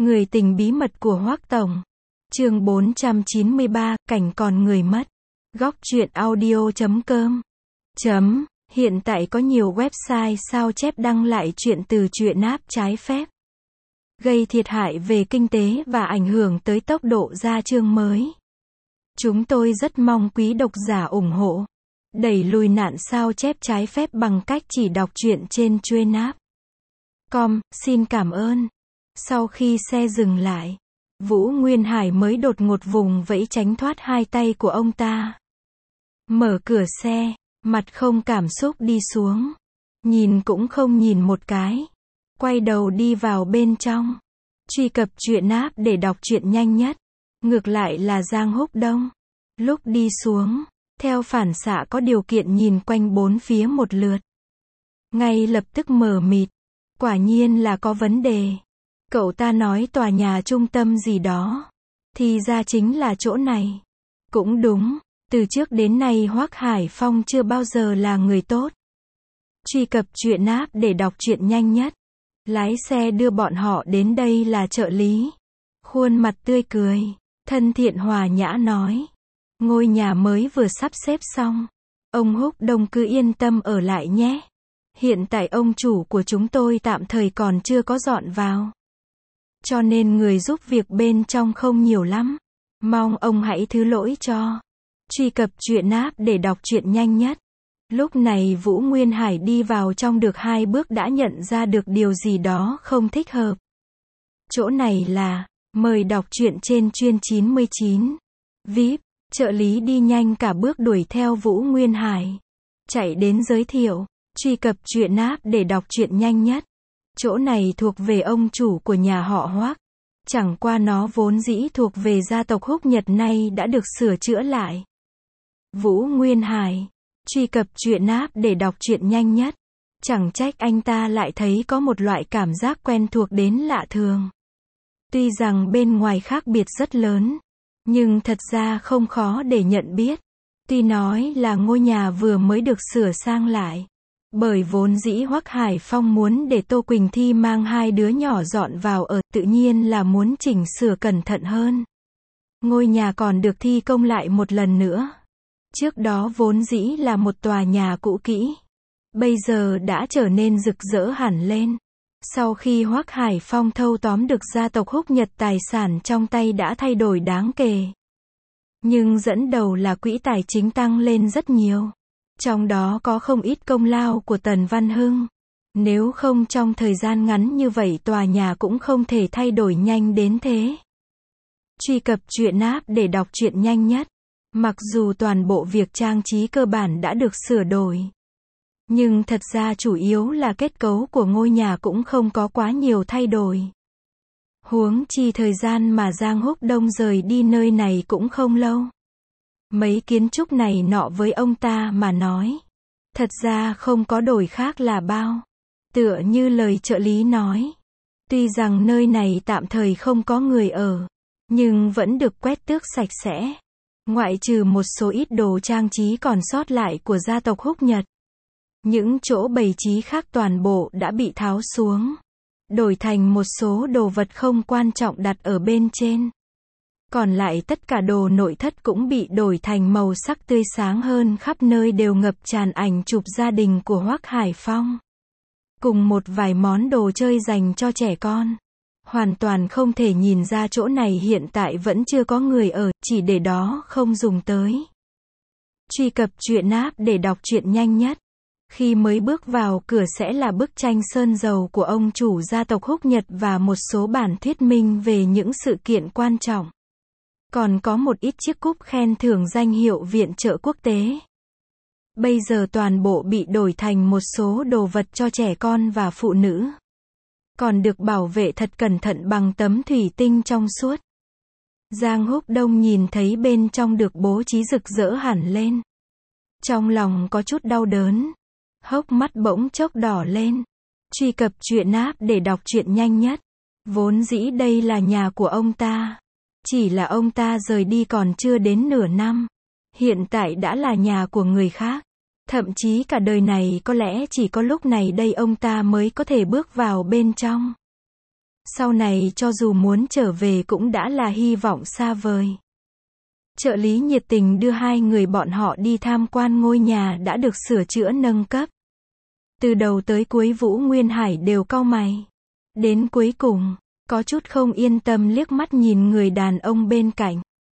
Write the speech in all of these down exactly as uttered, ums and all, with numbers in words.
Người tình bí mật của Hoắc Tổng. Chương bốn trăm chín mươi ba, cảnh còn người mất. Góc truyện audio chấm com. Chấm. Hiện tại có nhiều website sao chép đăng lại truyện từ truyện app trái phép, gây thiệt hại về kinh tế và ảnh hưởng tới tốc độ ra chương mới. Chúng tôi rất mong quý độc giả ủng hộ, đẩy lùi nạn sao chép trái phép bằng cách chỉ đọc truyện trên truyện app. Com, xin cảm ơn. Sau khi xe dừng lại, Vũ Nguyên Hải mới đột ngột vùng vẫy tránh thoát hai tay của ông ta. Mở cửa xe, mặt không cảm xúc đi xuống. Nhìn cũng không nhìn một cái. Quay đầu đi vào bên trong. Truy cập truyện app để đọc truyện nhanh nhất. Ngược lại là Giang Húc Đông. Lúc đi xuống, theo phản xạ có điều kiện nhìn quanh bốn phía một lượt. Ngay lập tức mờ mịt. Quả nhiên là có vấn đề. Cậu ta nói tòa nhà trung tâm gì đó. Thì ra chính là chỗ này. Cũng đúng, từ trước đến nay Hoắc Hải Phong chưa bao giờ là người tốt. Truy cập truyện app để đọc truyện nhanh nhất. Lái xe đưa bọn họ đến đây là trợ lý. Khuôn mặt tươi cười, thân thiện hòa nhã nói. Ngôi nhà mới vừa sắp xếp xong. Ông Húc Đông cứ yên tâm ở lại nhé. Hiện tại ông chủ của chúng tôi tạm thời còn chưa có dọn vào. Cho nên người giúp việc bên trong không nhiều lắm. Mong ông hãy thứ lỗi cho. Truy cập truyện app để đọc truyện nhanh nhất. Lúc này Vũ Nguyên Hải đi vào trong được hai bước đã nhận ra được điều gì đó không thích hợp. Chỗ này là, mời đọc truyện trên chuyên chín mươi chín. vi ai pi, trợ lý đi nhanh cả bước đuổi theo Vũ Nguyên Hải. Chạy đến giới thiệu, truy cập truyện app để đọc truyện nhanh nhất. Chỗ này thuộc về ông chủ của nhà họ Hoắc. Chẳng qua nó vốn dĩ thuộc về gia tộc Húc Nhật nay đã được sửa chữa lại. Vũ Nguyên Hải, truy cập truyện app để đọc truyện nhanh nhất. Chẳng trách anh ta lại thấy có một loại cảm giác quen thuộc đến lạ thường. Tuy rằng bên ngoài khác biệt rất lớn, nhưng thật ra không khó để nhận biết. Tuy nói là ngôi nhà vừa mới được sửa sang lại. Bởi vốn dĩ Hoắc Hải Phong muốn để Tô Quỳnh Thi mang hai đứa nhỏ dọn vào ở, tự nhiên là muốn chỉnh sửa cẩn thận hơn. Ngôi nhà còn được thi công lại một lần nữa. Trước đó vốn dĩ là một tòa nhà cũ kỹ. Bây giờ đã trở nên rực rỡ hẳn lên. Sau khi Hoắc Hải Phong thâu tóm được gia tộc Húc Nhật, tài sản trong tay đã thay đổi đáng kể. Nhưng dẫn đầu là quỹ tài chính tăng lên rất nhiều. Trong đó có không ít công lao của Tần Văn Hưng. Nếu không trong thời gian ngắn như vậy tòa nhà cũng không thể thay đổi nhanh đến thế. Truy cập truyện app để đọc truyện nhanh nhất. Mặc dù toàn bộ việc trang trí cơ bản đã được sửa đổi, nhưng thật ra chủ yếu là kết cấu của ngôi nhà cũng không có quá nhiều thay đổi. Huống chi thời gian mà Giang Húc Đông rời đi nơi này cũng không lâu. Mấy kiến trúc này nọ với ông ta mà nói, thật ra không có đổi khác là bao. Tựa như lời trợ lý nói, tuy rằng nơi này tạm thời không có người ở, nhưng vẫn được quét tước sạch sẽ. Ngoại trừ một số ít đồ trang trí còn sót lại của gia tộc Húc Nhật. Những chỗ bày trí khác toàn bộ đã bị tháo xuống, đổi thành một số đồ vật không quan trọng đặt ở bên trên. Còn lại tất cả đồ nội thất cũng bị đổi thành màu sắc tươi sáng hơn, khắp nơi đều ngập tràn ảnh chụp gia đình của Hoắc Hải Phong. Cùng một vài món đồ chơi dành cho trẻ con. Hoàn toàn không thể nhìn ra chỗ này hiện tại vẫn chưa có người ở, chỉ để đó không dùng tới. Truy cập truyện app để đọc truyện nhanh nhất. Khi mới bước vào cửa sẽ là bức tranh sơn dầu của ông chủ gia tộc Húc Nhật và một số bản thuyết minh về những sự kiện quan trọng. Còn có một ít chiếc cúp khen thưởng danh hiệu viện trợ quốc tế. Bây giờ toàn bộ bị đổi thành một số đồ vật cho trẻ con và phụ nữ. Còn được bảo vệ thật cẩn thận bằng tấm thủy tinh trong suốt. Giang Húc Đông nhìn thấy bên trong được bố trí rực rỡ hẳn lên. Trong lòng có chút đau đớn. Hốc mắt bỗng chốc đỏ lên. Truy cập truyện app để đọc truyện nhanh nhất. Vốn dĩ đây là nhà của ông ta. Chỉ là ông ta rời đi còn chưa đến nửa năm. Hiện tại đã là nhà của người khác. Thậm chí cả đời này có lẽ chỉ có lúc này đây ông ta mới có thể bước vào bên trong. Sau này cho dù muốn trở về cũng đã là hy vọng xa vời. Trợ lý nhiệt tình đưa hai người bọn họ đi tham quan ngôi nhà đã được sửa chữa nâng cấp. Từ đầu tới cuối Vũ Nguyên Hải đều cau mày. Đến cuối cùng, có chút không yên tâm liếc mắt nhìn người đàn ông bên cạnh.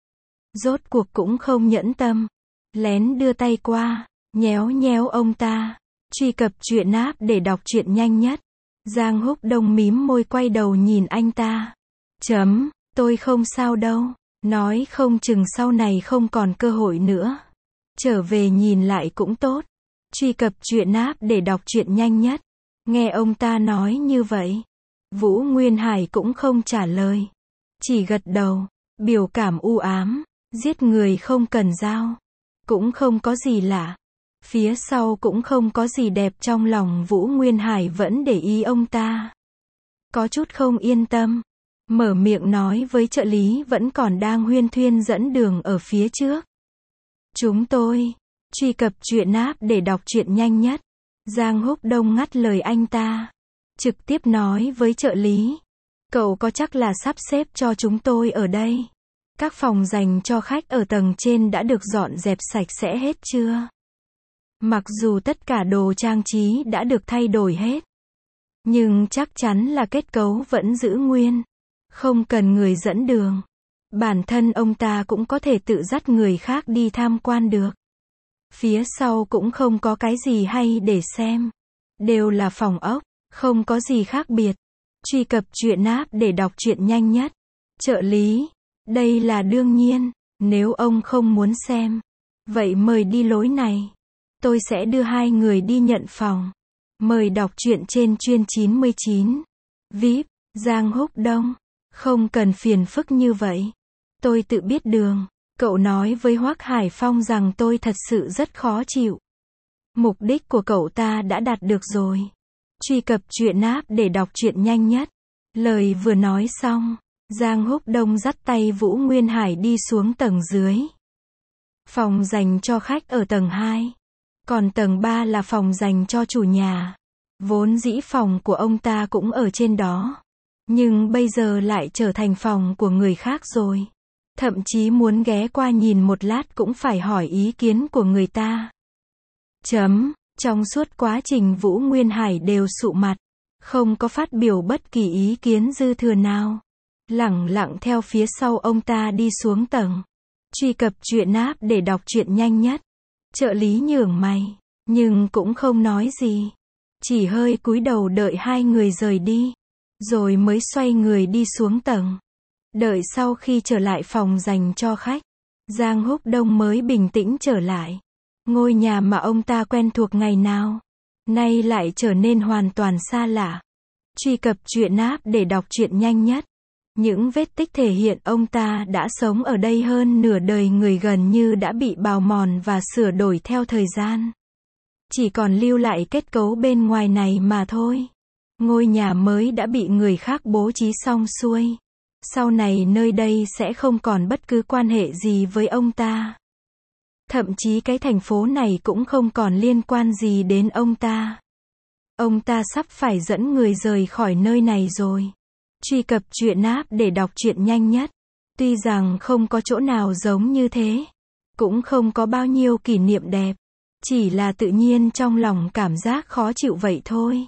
Rốt cuộc cũng không nhẫn tâm. Lén đưa tay qua, nhéo nhéo ông ta. Truy cập truyện app để đọc truyện nhanh nhất. Giang Húc Đông mím môi quay đầu nhìn anh ta. Chấm, tôi không sao đâu. Nói không chừng sau này không còn cơ hội nữa. Trở về nhìn lại cũng tốt. Truy cập truyện app để đọc truyện nhanh nhất. Nghe ông ta nói như vậy, Vũ Nguyên Hải cũng không trả lời. Chỉ gật đầu, biểu cảm u ám, giết người không cần dao. Cũng không có gì lạ. Phía sau cũng không có gì đẹp, trong lòng Vũ Nguyên Hải vẫn để ý ông ta. Có chút không yên tâm. Mở miệng nói với trợ lý vẫn còn đang huyên thuyên dẫn đường ở phía trước. Chúng tôi, truy cập truyện app để đọc truyện nhanh nhất. Giang Húc Đông ngắt lời anh ta. Trực tiếp nói với trợ lý. Cậu có chắc là sắp xếp cho chúng tôi ở đây? Các phòng dành cho khách ở tầng trên đã được dọn dẹp sạch sẽ hết chưa? Mặc dù tất cả đồ trang trí đã được thay đổi hết, nhưng chắc chắn là kết cấu vẫn giữ nguyên. Không cần người dẫn đường. Bản thân ông ta cũng có thể tự dắt người khác đi tham quan được. Phía sau cũng không có cái gì hay để xem. Đều là phòng ốc, không có gì khác biệt. Truy cập truyện app để đọc truyện nhanh nhất. Trợ lý, đây là đương nhiên, nếu ông không muốn xem, vậy mời đi lối này. Tôi sẽ đưa hai người đi nhận phòng. Mời đọc truyện trên chuyên chín mươi chín. vi ai pi, Giang Húc Đông. Không cần phiền phức như vậy. Tôi tự biết đường. Cậu nói với Hoắc Hải Phong rằng tôi thật sự rất khó chịu. Mục đích của cậu ta đã đạt được rồi. Truy cập truyện app để đọc truyện nhanh nhất. Lời vừa nói xong, Giang Húc Đông dắt tay Vũ Nguyên Hải đi xuống tầng dưới. Phòng dành cho khách ở tầng hai. Còn tầng ba là phòng dành cho chủ nhà. Vốn dĩ phòng của ông ta cũng ở trên đó. Nhưng bây giờ lại trở thành phòng của người khác rồi. Thậm chí muốn ghé qua nhìn một lát cũng phải hỏi ý kiến của người ta. Chấm, trong suốt quá trình Vũ Nguyên Hải đều sụ mặt. Không có phát biểu bất kỳ ý kiến dư thừa nào. Lẳng lặng theo phía sau ông ta đi xuống tầng. Truy cập truyện app để đọc truyện nhanh nhất. Trợ lý nhướng mày, nhưng cũng không nói gì. Chỉ hơi cúi đầu đợi hai người rời đi. Rồi mới xoay người đi xuống tầng. Đợi sau khi trở lại phòng dành cho khách, Giang Húc Đông mới bình tĩnh trở lại. Ngôi nhà mà ông ta quen thuộc ngày nào, nay lại trở nên hoàn toàn xa lạ. Truy cập truyện app để đọc truyện nhanh nhất. Những vết tích thể hiện ông ta đã sống ở đây hơn nửa đời người gần như đã bị bào mòn và sửa đổi theo thời gian. Chỉ còn lưu lại kết cấu bên ngoài này mà thôi. Ngôi nhà mới đã bị người khác bố trí xong xuôi. Sau này nơi đây sẽ không còn bất cứ quan hệ gì với ông ta. Thậm chí cái thành phố này cũng không còn liên quan gì đến ông ta. Ông ta sắp phải dẫn người rời khỏi nơi này rồi. Truy cập truyện app để đọc truyện nhanh nhất. Tuy rằng không có chỗ nào giống như thế, cũng không có bao nhiêu kỷ niệm đẹp, chỉ là tự nhiên trong lòng cảm giác khó chịu vậy thôi.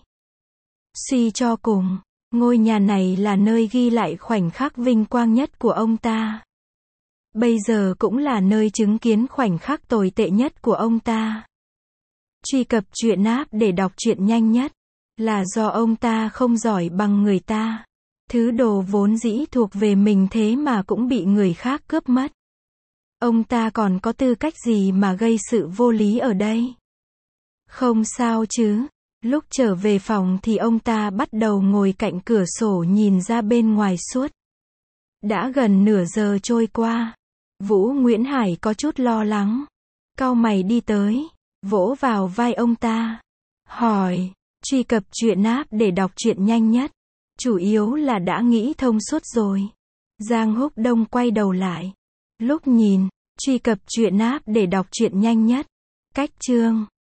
Suy cho cùng, ngôi nhà này là nơi ghi lại khoảnh khắc vinh quang nhất của ông ta. Bây giờ cũng là nơi chứng kiến khoảnh khắc tồi tệ nhất của ông ta. Truy cập truyện app để đọc truyện nhanh nhất. Là do ông ta không giỏi bằng người ta. Thứ đồ vốn dĩ thuộc về mình thế mà cũng bị người khác cướp mất. Ông ta còn có tư cách gì mà gây sự vô lý ở đây? Không sao chứ. Lúc trở về phòng thì ông ta bắt đầu ngồi cạnh cửa sổ nhìn ra bên ngoài suốt. Đã gần nửa giờ trôi qua. Vũ Nguyễn Hải có chút lo lắng. Cau mày đi tới, vỗ vào vai ông ta. Hỏi, truy cập truyện app để đọc truyện nhanh nhất. Chủ yếu là đã nghĩ thông suốt rồi. Giang Húc Đông quay đầu lại. Lúc nhìn, truy cập truyện app để đọc truyện nhanh nhất. Cách chương